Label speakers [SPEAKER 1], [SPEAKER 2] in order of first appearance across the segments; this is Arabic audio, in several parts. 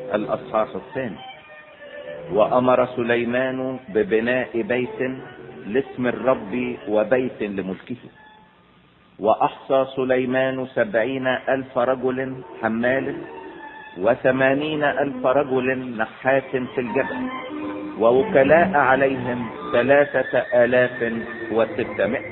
[SPEAKER 1] الأصحاح 2. وأمر سليمان ببناء بيت لاسم الرب وبيت لملكه. وأحصى سليمان 70,000 رجل حمال 80,000 رجل نحات في الجبل، ووكلاء عليهم 3,600.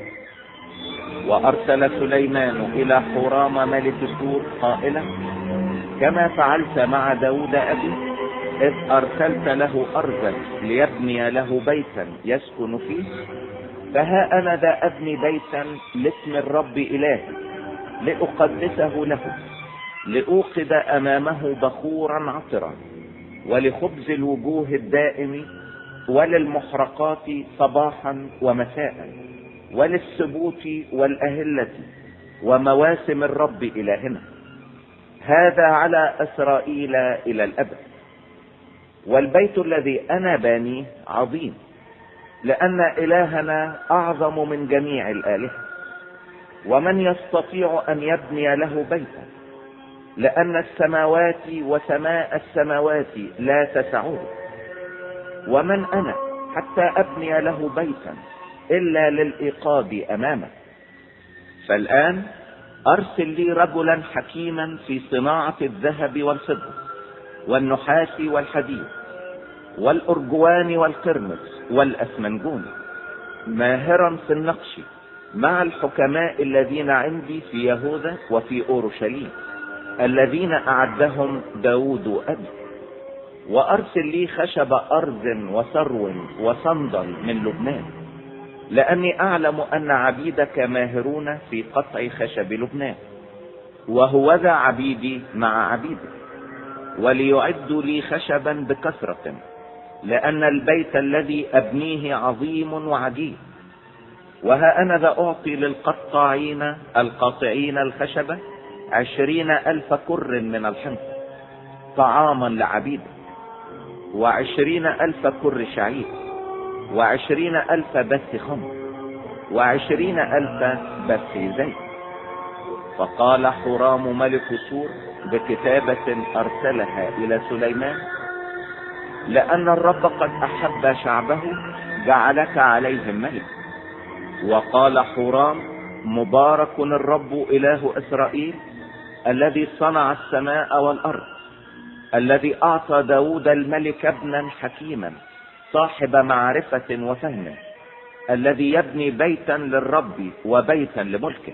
[SPEAKER 1] وأرسل سليمان إلى حورام ملك سور قائلا: كما فعلت مع داود أبي إذ أرسلت له أرضا ليبني له بيتا يسكن فيه، فها أنا ذا أبني بيتا لاسم الرب إلهي لأقدسه له، لأوقد أمامه بخورا عطرا، ولخبز الوجوه الدائم، وللمحرقات صباحا ومساء، وللسبوت والأهلة ومواسم الرب إلهنا. هذا على إسرائيل إلى الأبد. والبيت الذي أنا بانيه عظيم، لأن إلهنا أعظم من جميع الآلهة، ومن يستطيع أن يبني له بيتا؟ لأن السماوات وسماء السماوات لا تسعه. ومن أنا حتى أبني له بيتا إلا للإيقاظ أمامه؟ فالآن أرسل لي رجلا حكيما في صناعة الذهب والفضة والنحاس والحديد والأرجوان والقرمز والأسمنجون، ماهرا في النقش مع الحكماء الذين عندي في يهوذا وفي أورشليم، الذين أعدهم داود أبي. وأرسل لي خشب أرز وسرو وصندل من لبنان، لأني أعلم أن عبيدك ماهرون في قطع خشب لبنان، وهوذا عبيدي مع عبيدك. وليعدوا لي خشبا بكثرة، لأن البيت الذي أبنيه عظيم وعجيب. وها أنا ذا أعطي للقطاعين القاطعين الخشبة 20,000 كر من الحنطة طعاما لعبيدك، 20,000 كر شعير، 20,000 بث خمر، 20,000 بث زيت. فقال حورام ملك سور بكتابة أرسلها إلى سليمان: لأن الرب قد أحب شعبه جعلك عليهم ملك. وقال حورام: مبارك الرب إله إسرائيل الذي صنع السماء والأرض، الذي أعطى داود الملك ابنا حكيما صاحب معرفة وفهم، الذي يبني بيتا للرب وبيتا لملكه.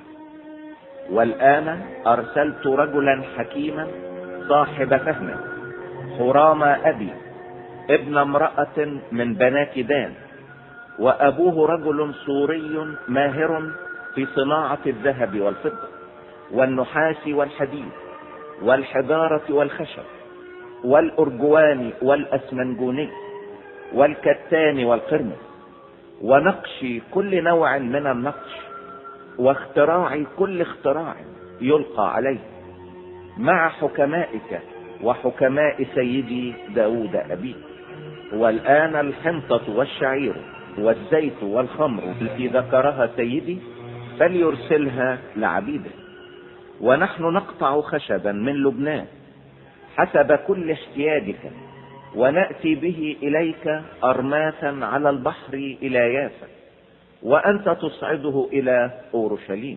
[SPEAKER 1] والآن أرسلت رجلا حكيما صاحب فهم، حورام أبي ابن امرأة من بنات دان، وأبوه رجل سوري ماهر في صناعة الذهب والفضة والنحاس والحديد والحجارة والخشب والأرجوان والأسمنجوني والكتان والقرمز، ونقش كل نوع من النقش، واختراع كل اختراع يلقى عليه، مع حكمائك وحكماء سيدي داود أبي. والآن الحنطة والشعير والزيت والخمر التي ذكرها سيدي فليرسلها لعبيده. ونحن نقطع خشبا من لبنان حسب كل احتياجك، ونأتي به إليك أرماثا على البحر إلى يافا، وأنت تصعده إلى أورشليم.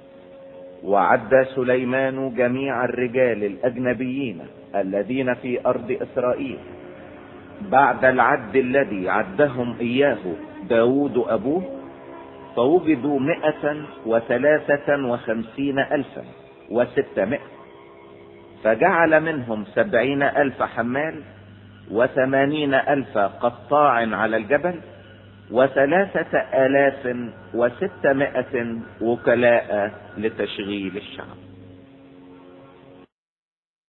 [SPEAKER 1] وعد سليمان جميع الرجال الأجنبيين الذين في أرض إسرائيل بعد العد الذي عدهم إياه داود أبوه، فوجدوا 153,600. فجعل منهم 70,000 حمال، 80,000 قطاع على الجبل، 3,600 وكلاء لتشغيل الشعب.